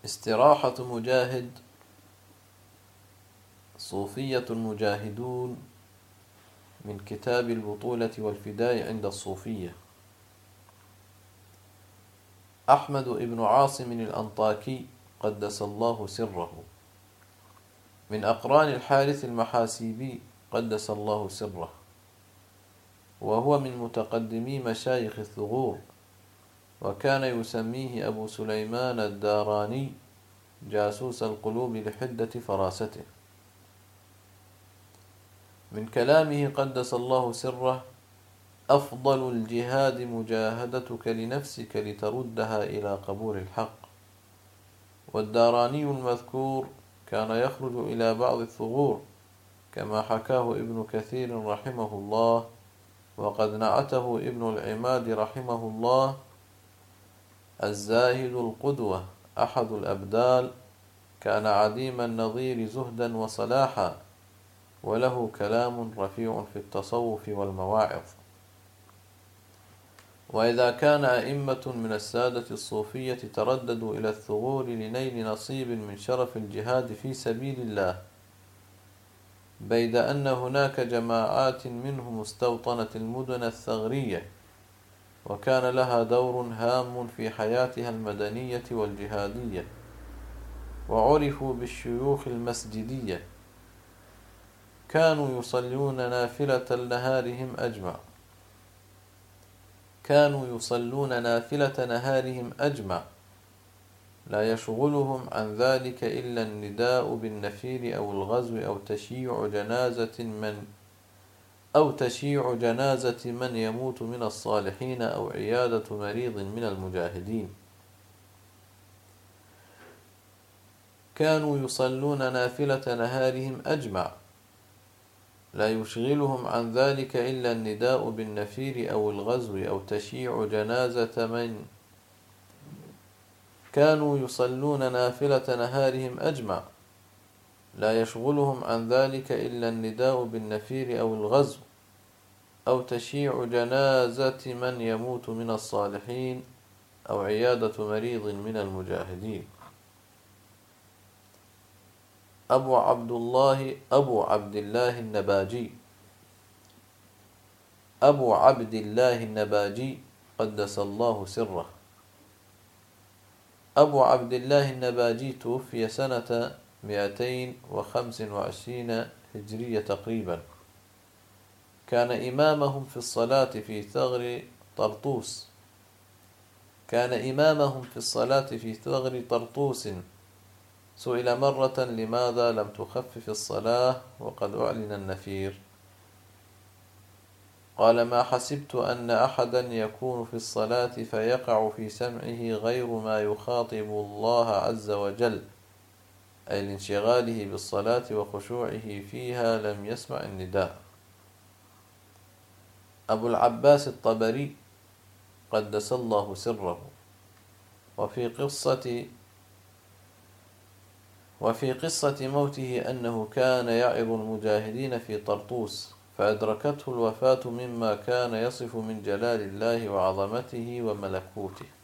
استراحة مجاهد، صوفية مجاهدون، من كتاب البطولة والفداء عند الصوفية. أحمد بن عاصم الأنطاكي قدس الله سره، من أقران الحارث المحاسيبي قدس الله سره، وهو من متقدمي مشايخ الثغور، وكان يسميه أبو سليمان الداراني جاسوس القلوب لحدة فراسته. من كلامه قدس الله سره: أفضل الجهاد مجاهدتك لنفسك لتردها إلى قبول الحق. والداراني المذكور كان يخرج إلى بعض الثغور كما حكاه ابن كثير رحمه الله، وقد نعته ابن العماد رحمه الله: الزاهد القدوة أحد الأبدال، كان عديم النظير زهدا وصلاحا، وله كلام رفيع في التصوف والمواعظ. وإذا كان أئمة من السادة الصوفية ترددوا إلى الثغور لنيل نصيب من شرف الجهاد في سبيل الله، بيد أن هناك جماعات منهم استوطنت المدن الثغرية، وكان لها دور هام في حياتها المدنية والجهادية، وعرفوا بالشيوخ المسجدية، كانوا يصلون نافلة نهارهم أجمع، لا يشغلهم عن ذلك إلا النداء بالنفير أو الغزو أو تشييع جنازة من يموت من الصالحين أو عيادة مريض من المجاهدين. كانوا يصلون نافلة نهارهم أجمع، لا يشغلهم عن ذلك إلا النداء بالنفير أو الغزو أو تشييع جنازة من كانوا يصلون نافلة نهارهم أجمع، لا يشغلهم عن ذلك إلا النداء بالنفير أو الغزو أو تشييع جنازة من يموت من الصالحين أو عيادة مريض من المجاهدين. أبو عبد الله النباجي قدس الله سره. أبو عبد الله النباجي توفي سنة 225 هجرية تقريبا. كان إمامهم في الصلاة في ثغر طرطوس. سئل مرة: لماذا لم تخفف الصلاة وقد أعلن النفير؟ قال: ما حسبت أن أحدا يكون في الصلاة فيقع في سمعه غير ما يخاطب الله عز وجل، أي لانشغاله بالصلاة وخشوعه فيها، لم يسمع النداء. أبو العباس الطبري قدس الله سره. وفي قصة موته أنه كان يعظ المجاهدين في طرطوس، فأدركته الوفاة مما كان يصف من جلال الله وعظمته وملكوته.